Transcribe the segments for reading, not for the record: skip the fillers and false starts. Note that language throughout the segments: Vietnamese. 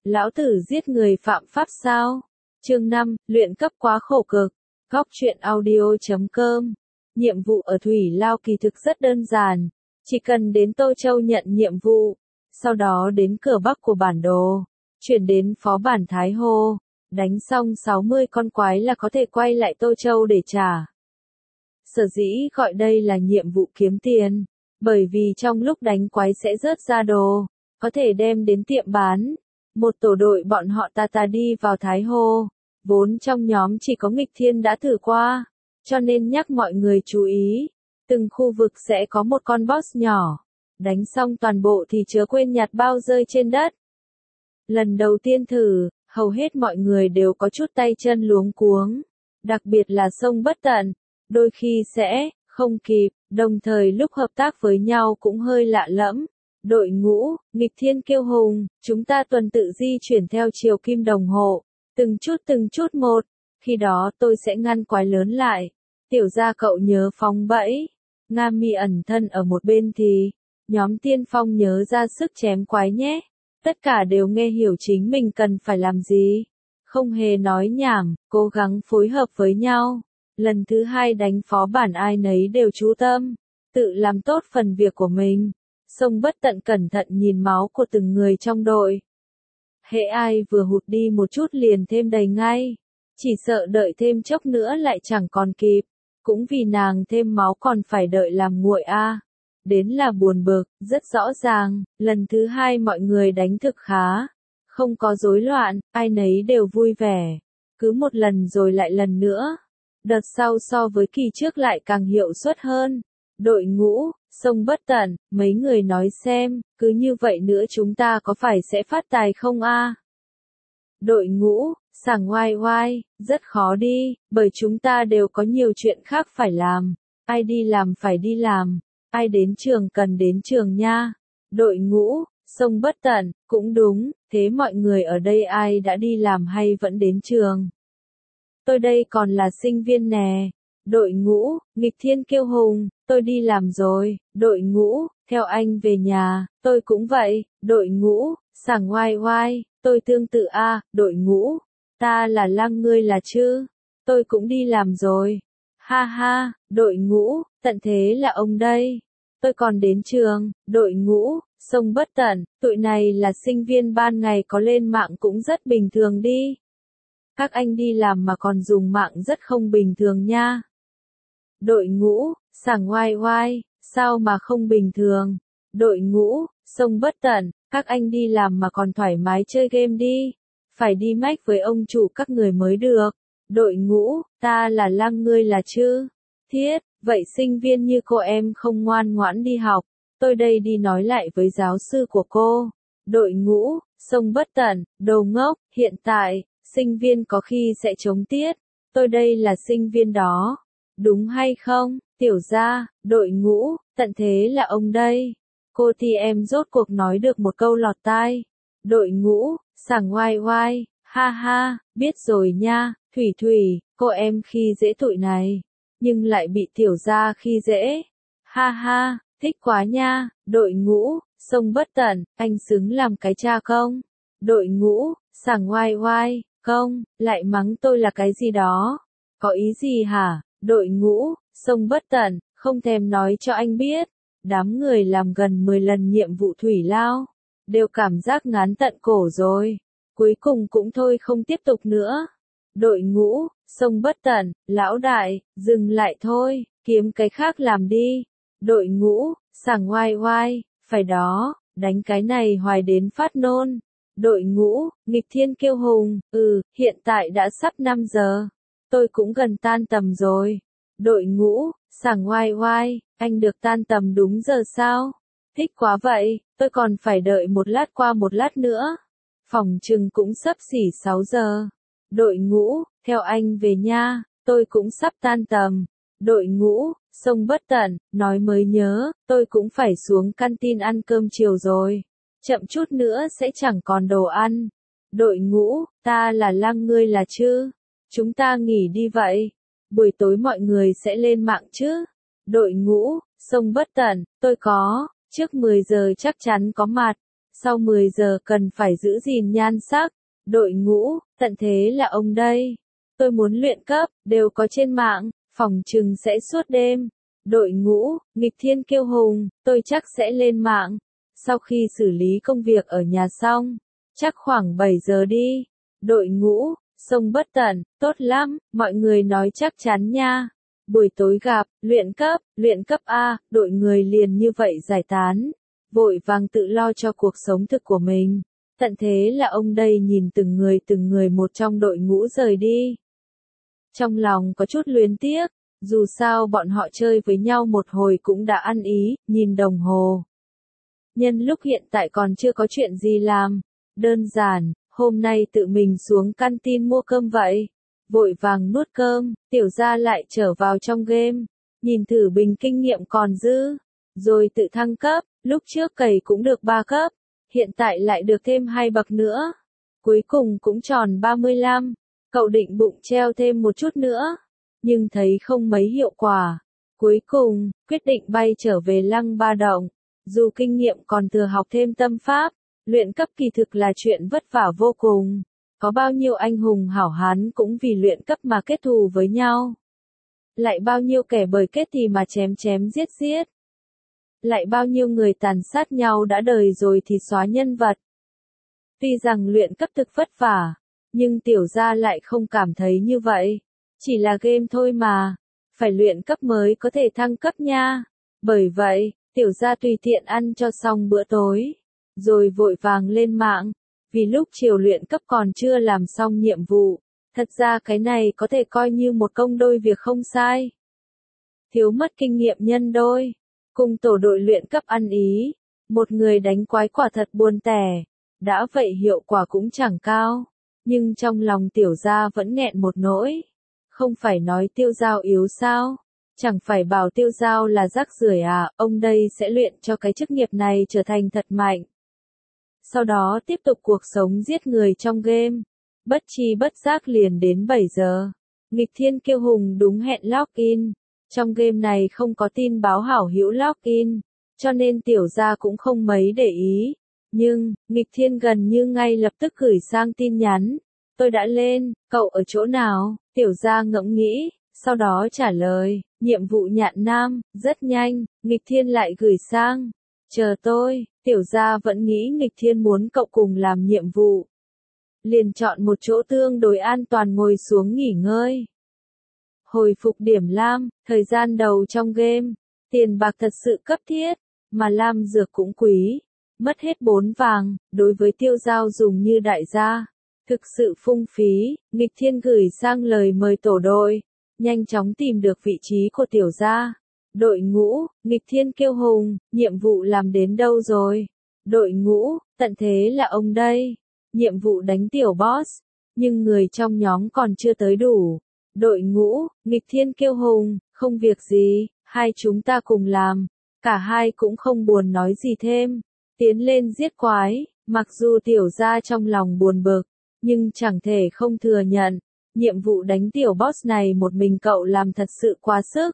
Lão tử giết người phạm pháp sao? Chương 5, luyện cấp quá khổ cực. Góc truyện audio.com. Nhiệm vụ ở Thủy Lao kỳ thực rất đơn giản. Chỉ cần đến Tô Châu nhận nhiệm vụ. Sau đó đến cửa bắc của bản đồ. Chuyển đến phó bản Thái Hồ. Đánh xong 60 con quái là có thể quay lại Tô Châu để trả. Sở dĩ gọi đây là nhiệm vụ kiếm tiền. Bởi vì trong lúc đánh quái sẽ rớt ra đồ. Có thể đem đến tiệm bán. Một tổ đội bọn họ ta đi vào Thái Hồ. Vốn trong nhóm chỉ có Nghịch Thiên đã thử qua. Cho nên nhắc mọi người chú ý. Từng khu vực sẽ có một con boss nhỏ. Đánh xong toàn bộ thì chớ quên nhặt bao rơi trên đất. Lần đầu tiên thử, hầu hết mọi người đều có chút tay chân luống cuống. Đặc biệt là sông bất tận. Đôi khi sẽ không kịp, đồng thời lúc hợp tác với nhau cũng hơi lạ lẫm. Đội ngũ, Nghịch Thiên Kiêu Hùng, chúng ta tuần tự di chuyển theo chiều kim đồng hồ, từng chút một, khi đó tôi sẽ ngăn quái lớn lại. Tiểu gia cậu nhớ phóng bẫy. Nga Mi ẩn thân ở một bên thì, nhóm tiên phong nhớ ra sức chém quái nhé. Tất cả đều nghe hiểu chính mình cần phải làm gì. Không hề nói nhảm, cố gắng phối hợp với nhau. Lần thứ 2 đánh phó bản ai nấy đều chú tâm, tự làm tốt phần việc của mình. Sông bất tận cẩn thận nhìn máu của từng người trong đội. Hễ ai vừa hụt đi một chút liền thêm đầy ngay. Chỉ sợ đợi thêm chốc nữa lại chẳng còn kịp. Cũng vì nàng thêm máu còn phải đợi làm nguội a. Đến là buồn bực, rất rõ ràng, lần thứ 2 mọi người đánh thực khá. Không có rối loạn, ai nấy đều vui vẻ. Cứ một lần rồi lại lần nữa. Đợt sau so với kỳ trước lại càng hiệu suất hơn. Đội ngũ, sông bất tận, mấy người nói xem, cứ như vậy nữa chúng ta có phải sẽ phát tài không a? Đội ngũ, sảng oai oai, rất khó đi, bởi chúng ta đều có nhiều chuyện khác phải làm. Ai đi làm phải đi làm, ai đến trường cần đến trường nha. Đội ngũ, sông bất tận, cũng đúng, thế mọi người ở đây ai đã đi làm hay vẫn đến trường? Tôi đây còn là sinh viên nè. Đội ngũ, Nghịch Thiên Kiêu Hùng, tôi đi làm rồi. Đội ngũ, theo anh về nhà, tôi cũng vậy. Đội ngũ, sảng oai oai, tôi tương tự a. Đội ngũ, ta là Lăng ngươi là Trư, tôi cũng đi làm rồi. Ha ha, đội ngũ, tận thế là ông đây. Tôi còn đến trường. Đội ngũ, sông bất tận, tụi này là sinh viên ban ngày có lên mạng cũng rất bình thường đi. Các anh đi làm mà còn dùng mạng rất không bình thường nha. Đội ngũ, sảng oai oai, sao mà không bình thường? Đội ngũ, sông bất tận, các anh đi làm mà còn thoải mái chơi game đi. Phải đi mách với ông chủ các người mới được. Đội ngũ, ta là Lăng ngươi là Trư. Thiết, vậy sinh viên như cô em không ngoan ngoãn đi học. Tôi đây đi nói lại với giáo sư của cô. Đội ngũ, sông bất tận, đồ ngốc, hiện tại, sinh viên có khi sẽ chống tiết. Tôi đây là sinh viên đó. Đúng hay không, tiểu gia, đội ngũ, tận thế là ông đây. Cô thì em rốt cuộc nói được một câu lọt tai. Đội ngũ, sảng oai oai, ha ha, biết rồi nha, Thủy, cô em khi dễ tụi này. Nhưng lại bị tiểu gia khi dễ. Ha ha, thích quá nha, đội ngũ, sông bất tận, anh xứng làm cái cha không? Đội ngũ, sảng oai oai, không, lại mắng tôi là cái gì đó. Có ý gì hả? Đội ngũ, sông bất tận, không thèm nói cho anh biết. Đám người làm gần 10 lần nhiệm vụ Thủy Lao, đều cảm giác ngán tận cổ rồi. Cuối cùng cũng thôi không tiếp tục nữa. Đội ngũ, sông bất tận, lão đại, dừng lại thôi, kiếm cái khác làm đi. Đội ngũ, sảng oai oai, phải đó, đánh cái này hoài đến phát nôn. Đội ngũ, Nghịch Thiên Kiêu Hùng, hiện tại đã sắp 5 giờ. Tôi cũng gần tan tầm rồi. Đội ngũ, sảng oai oai, anh được tan tầm đúng giờ sao? Thích quá vậy, tôi còn phải đợi một lát qua một lát nữa. Phòng trừng cũng sắp xỉ 6 giờ. Đội ngũ, theo anh về nha, tôi cũng sắp tan tầm. Đội ngũ, sông bất tận, nói mới nhớ, tôi cũng phải xuống canteen ăn cơm chiều rồi. Chậm chút nữa sẽ chẳng còn đồ ăn. Đội ngũ, ta là Lăng ngươi là Trư. Chúng ta nghỉ đi vậy. Buổi tối mọi người sẽ lên mạng chứ. Đội ngũ, sông bất tận, tôi có, trước 10 giờ chắc chắn có mặt. Sau 10 giờ cần phải giữ gìn nhan sắc. Đội ngũ, tận thế là ông đây. Tôi muốn luyện cấp, đều có trên mạng, phòng trừng sẽ suốt đêm. Đội ngũ, nghịch thiên kiêu hùng, tôi chắc sẽ lên mạng. Sau khi xử lý công việc ở nhà xong, chắc khoảng 7 giờ đi. Đội ngũ, sông bất tận, tốt lắm, mọi người nói chắc chắn nha. Buổi tối gặp, luyện cấp A, đội người liền như vậy giải tán. Vội vàng tự lo cho cuộc sống thực của mình. Tận thế là ông đây nhìn từng người một trong đội ngũ rời đi. Trong lòng có chút luyến tiếc, dù sao bọn họ chơi với nhau một hồi cũng đã ăn ý, nhìn đồng hồ. Nhân lúc hiện tại còn chưa có chuyện gì làm, đơn giản, hôm nay tự mình xuống canteen mua cơm vậy. Vội vàng nuốt cơm, tiểu gia lại trở vào trong game, nhìn thử bình kinh nghiệm còn dư, rồi tự thăng cấp, lúc trước cày cũng được 3 cấp, hiện tại lại được thêm 2 bậc nữa. Cuối cùng cũng tròn 35, cậu định bụng treo thêm một chút nữa, nhưng thấy không mấy hiệu quả. Cuối cùng, quyết định bay trở về Lăng Ba Động, dù kinh nghiệm còn thừa học thêm tâm pháp, luyện cấp kỳ thực là chuyện vất vả vô cùng. Có bao nhiêu anh hùng hảo hán cũng vì luyện cấp mà kết thù với nhau. Lại bao nhiêu kẻ bởi kết thì mà chém giết. Lại bao nhiêu người tàn sát nhau đã đời rồi thì xóa nhân vật. Tuy rằng luyện cấp thực vất vả, nhưng tiểu gia lại không cảm thấy như vậy. Chỉ là game thôi mà, phải luyện cấp mới có thể thăng cấp nha. Bởi vậy, tiểu gia tùy tiện ăn cho xong bữa tối, rồi vội vàng lên mạng. Vì lúc chiều luyện cấp còn chưa làm xong nhiệm vụ, thật ra cái này có thể coi như một công đôi việc không sai. Thiếu mất kinh nghiệm nhân đôi, cùng tổ đội luyện cấp ăn ý, một người đánh quái quả thật buồn tẻ, đã vậy hiệu quả cũng chẳng cao, nhưng trong lòng tiểu gia vẫn nghẹn một nỗi. Không phải nói tiêu giao yếu sao, chẳng phải bảo tiêu giao là rác rưởi à, ông đây sẽ luyện cho cái chức nghiệp này trở thành thật mạnh. Sau đó tiếp tục cuộc sống giết người trong game. Bất chi bất giác liền đến 7 giờ. Nghịch thiên kiêu hùng đúng hẹn login. Trong game này không có tin báo hảo hữu login, cho nên tiểu gia cũng không mấy để ý. Nhưng, nghịch thiên gần như ngay lập tức gửi sang tin nhắn. Tôi đã lên, cậu ở chỗ nào? Tiểu gia ngẫm nghĩ, sau đó trả lời, nhiệm vụ Nhạn Nam, rất nhanh, nghịch thiên lại gửi sang. Chờ tôi, tiểu gia vẫn nghĩ nghịch thiên muốn cậu cùng làm nhiệm vụ. Liền chọn một chỗ tương đối an toàn ngồi xuống nghỉ ngơi. Hồi phục điểm lam, thời gian đầu trong game, tiền bạc thật sự cấp thiết, mà lam dược cũng quý. Mất hết 4 vàng, đối với tiêu giao dùng như đại gia. Thực sự phung phí, nghịch thiên gửi sang lời mời tổ đội. Nhanh chóng tìm được vị trí của tiểu gia. Đội ngũ, nghịch thiên kiêu hùng, nhiệm vụ làm đến đâu rồi? Đội ngũ, tận thế là ông đây. Nhiệm vụ đánh tiểu boss, nhưng người trong nhóm còn chưa tới đủ. Đội ngũ, nghịch thiên kiêu hùng, không việc gì, hai chúng ta cùng làm. Cả hai cũng không buồn nói gì thêm. Tiến lên giết quái, mặc dù tiểu gia trong lòng buồn bực, nhưng chẳng thể không thừa nhận. Nhiệm vụ đánh tiểu boss này một mình cậu làm thật sự quá sức.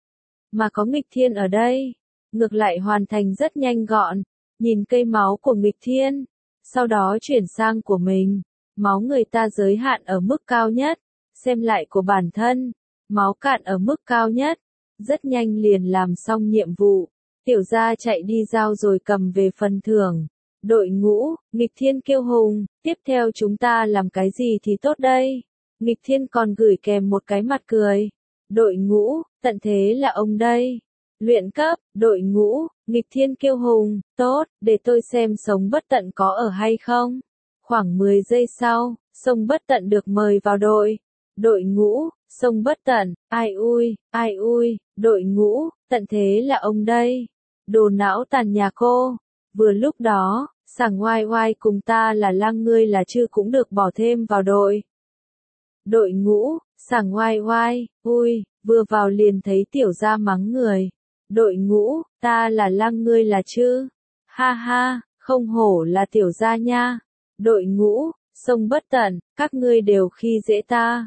Mà có nghịch thiên ở đây, ngược lại hoàn thành rất nhanh gọn. Nhìn cây máu của nghịch thiên, sau đó chuyển sang của mình. Máu người ta giới hạn ở mức cao nhất, xem lại của bản thân, máu cạn ở mức cao nhất. Rất nhanh liền làm xong nhiệm vụ, tiểu gia chạy đi giao rồi cầm về phần thưởng. Đội ngũ, nghịch thiên kiêu hùng, tiếp theo chúng ta làm cái gì thì tốt đây? Nghịch thiên còn gửi kèm một cái mặt cười. Đội ngũ, tận thế là ông đây. Luyện cấp, đội ngũ, nghịch thiên kiêu hùng, tốt, để tôi xem sống bất tận có ở hay không. Khoảng 10 giây sau, sông bất tận được mời vào đội. Đội ngũ, sông bất tận, ai ui, đội ngũ, tận thế là ông đây. Đồ não tàn nhà cô. Vừa lúc đó, sảng oai oai cùng ta là Lăng ngươi là chư cũng được bỏ thêm vào đội. Đội ngũ, sảng oai oai, vừa vào liền thấy tiểu gia mắng người. Đội ngũ, ta là Lăng ngươi là chư. Ha ha, không hổ là tiểu gia nha. Đội ngũ, sông bất tận, các ngươi đều khi dễ ta.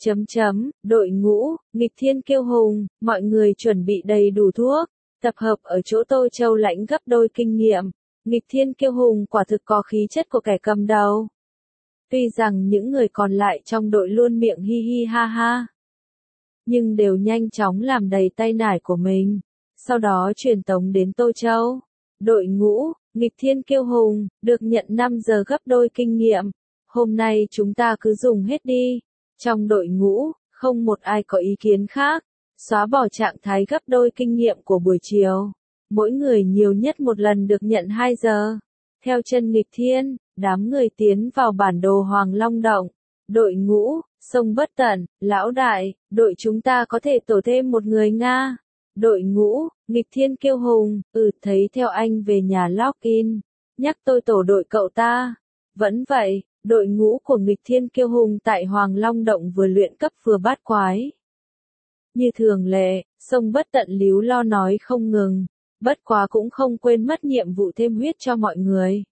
Đội ngũ, nghịch thiên kiêu hùng, mọi người chuẩn bị đầy đủ thuốc, tập hợp ở chỗ Tô Châu lãnh gấp đôi kinh nghiệm. Nghịch Thiên Kiêu Hùng quả thực có khí chất của kẻ cầm đầu. Tuy rằng những người còn lại trong đội luôn miệng hi hi ha ha, nhưng đều nhanh chóng làm đầy tay nải của mình, sau đó truyền tống đến Tô Châu. Đội ngũ, Nghịch Thiên Kiêu Hùng, được nhận 5 giờ gấp đôi kinh nghiệm. Hôm nay chúng ta cứ dùng hết đi. Trong đội ngũ, không một ai có ý kiến khác. Xóa bỏ trạng thái gấp đôi kinh nghiệm của buổi chiều. Mỗi người nhiều nhất một lần được nhận 2 giờ. Theo chân Nghịch Thiên, đám người tiến vào bản đồ Hoàng Long Động. Đội ngũ, sông Bất Tận, lão đại, đội chúng ta có thể tổ thêm một người Nga. Đội ngũ, Nghịch Thiên Kiêu Hùng, thấy theo anh về nhà login. Nhắc tôi tổ đội cậu ta. Vẫn vậy, đội ngũ của Nghịch Thiên Kiêu Hùng tại Hoàng Long Động vừa luyện cấp vừa bát quái. Như thường lệ, sông Bất Tận líu lo nói không ngừng, bất quá cũng không quên mất nhiệm vụ thêm huyết cho mọi người.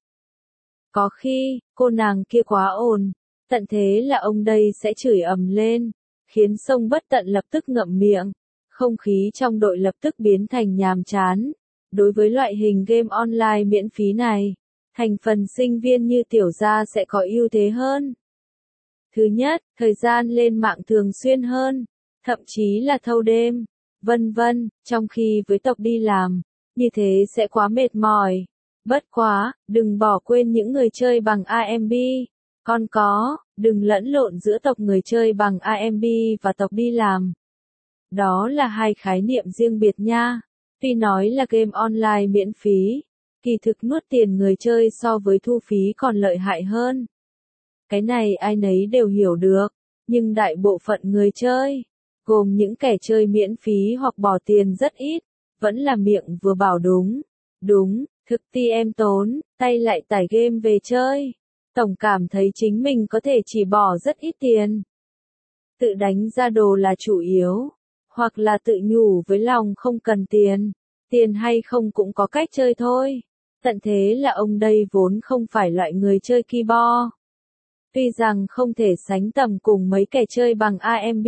Có khi, cô nàng kia quá ồn, tận thế là ông đây sẽ chửi ầm lên, khiến sông Bất Tận lập tức ngậm miệng. Không khí trong đội lập tức biến thành nhàm chán. Đối với loại hình game online miễn phí này, thành phần sinh viên như Tiểu Gia sẽ có ưu thế hơn. Thứ nhất, thời gian lên mạng thường xuyên hơn, thậm chí là thâu đêm, vân vân, trong khi với tộc đi làm, như thế sẽ quá mệt mỏi. Bất quá, đừng bỏ quên những người chơi bằng AMB. Còn có, đừng lẫn lộn giữa tộc người chơi bằng AMB và tộc đi làm. Đó là hai khái niệm riêng biệt nha. Tuy nói là game online miễn phí, kỳ thực nuốt tiền người chơi so với thu phí còn lợi hại hơn. Cái này ai nấy đều hiểu được, nhưng đại bộ phận người chơi, gồm những kẻ chơi miễn phí hoặc bỏ tiền rất ít, vẫn là miệng vừa bảo đúng, thực ti em tốn, tay lại tải game về chơi. Tổng cảm thấy chính mình có thể chỉ bỏ rất ít tiền. Tự đánh ra đồ là chủ yếu. Hoặc là tự nhủ với lòng không cần tiền hay không cũng có cách chơi thôi. Tận thế là ông đây vốn không phải loại người chơi keyboard. Tuy rằng không thể sánh tầm cùng mấy kẻ chơi bằng AMB,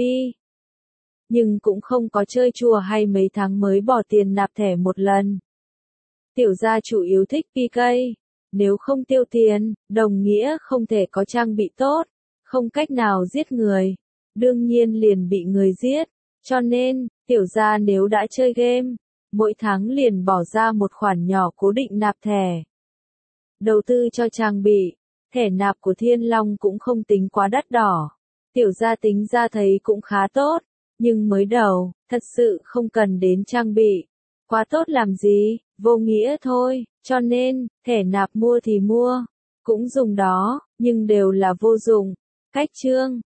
nhưng cũng không có chơi chùa hay mấy tháng mới bỏ tiền nạp thẻ một lần. Tiểu Gia chủ yếu thích PK, nếu không tiêu tiền, đồng nghĩa không thể có trang bị tốt, không cách nào giết người, đương nhiên liền bị người giết. Cho nên, Tiểu Gia nếu đã chơi game, mỗi tháng liền bỏ ra một khoản nhỏ cố định nạp thẻ. Đầu tư cho trang bị, thẻ nạp của Thiên Long cũng không tính quá đắt đỏ. Tiểu Gia tính ra thấy cũng khá tốt, nhưng mới đầu, thật sự không cần đến trang bị. Quá tốt làm gì, vô nghĩa thôi, cho nên, thẻ nạp mua thì mua, cũng dùng đó, nhưng đều là vô dụng. Cách chương